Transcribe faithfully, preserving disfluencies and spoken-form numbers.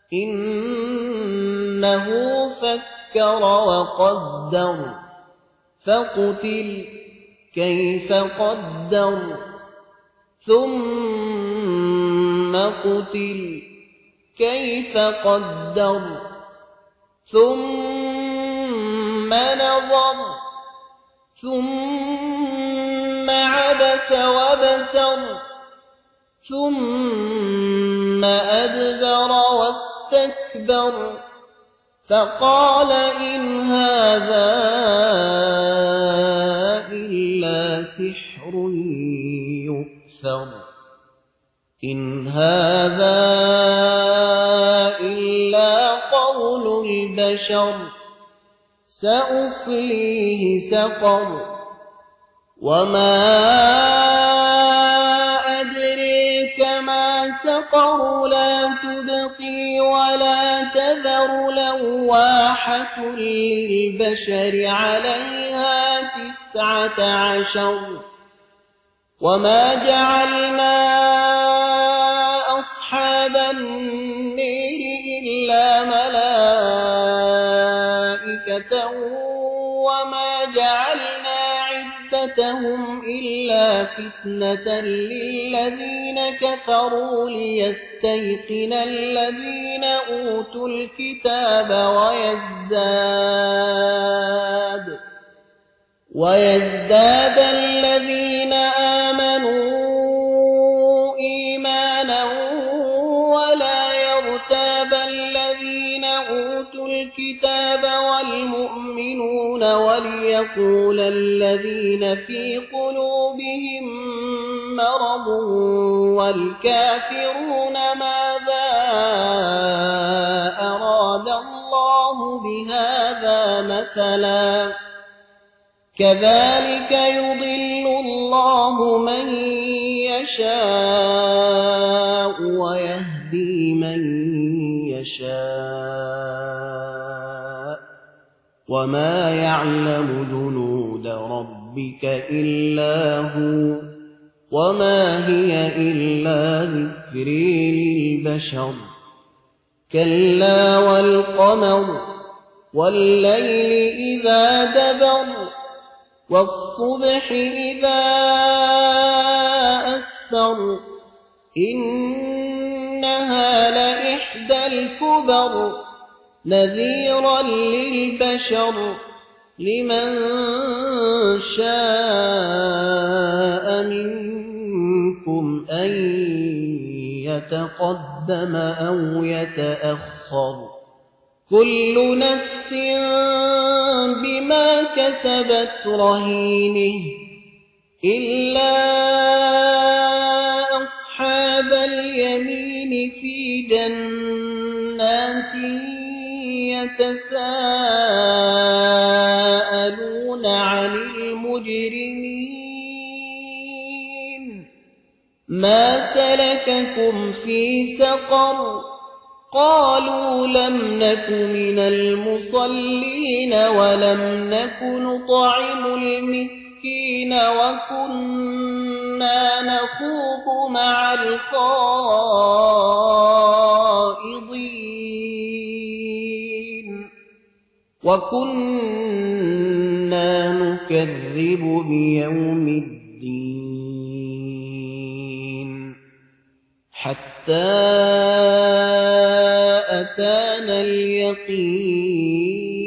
إنه فكر وقدر فقتل كيف قدر ثم قتل كيف قدر ثم نظر ثم عبس وبسر ثم أدبر واستكبر فقال إن هذا إلا سحر يؤثر إن هذا إلا قول البشر سأصليه سقر وما أدريك ما سقر لا تبقي ولا تذر لواحة للبشر عليها تسعة عشر وما جعلنا أصحاب النير إلا ملائكة وما جعلنا عدتهم إلا فتنة للذين كفروا ليستيقن الذين أوتوا الكتاب ويزداد ويزداد الذين آمنوا إيمانا ولا يرتاب الذين أوتوا الكتاب والمؤمنون وليقول الذين في قلوبهم مرض والكافرون ماذا أراد الله بهذا مثلا كذلك يضل الله من يشاء ويهدي من يشاء وما يعلم جنود ربك إلا هو وما هي إلا ذكر للبشر كلا والقمر والليل إذا دبر والصبح إذا أسفر إنها لإحدى الكبر نذيرا للبشر لمن شاء منكم أن يتقدم أو يتأخر كل نفس بما كسبت رهينه إلا أصحاب اليمين في جنات يتساءلون عن المجرمين ما سلككم في سقر قالوا لم نك من المصلين ولم نك نطعم المسكين وكنا نخوض مع الخائضين وكنا نكذب بيوم الدين حتى أتانا اليقين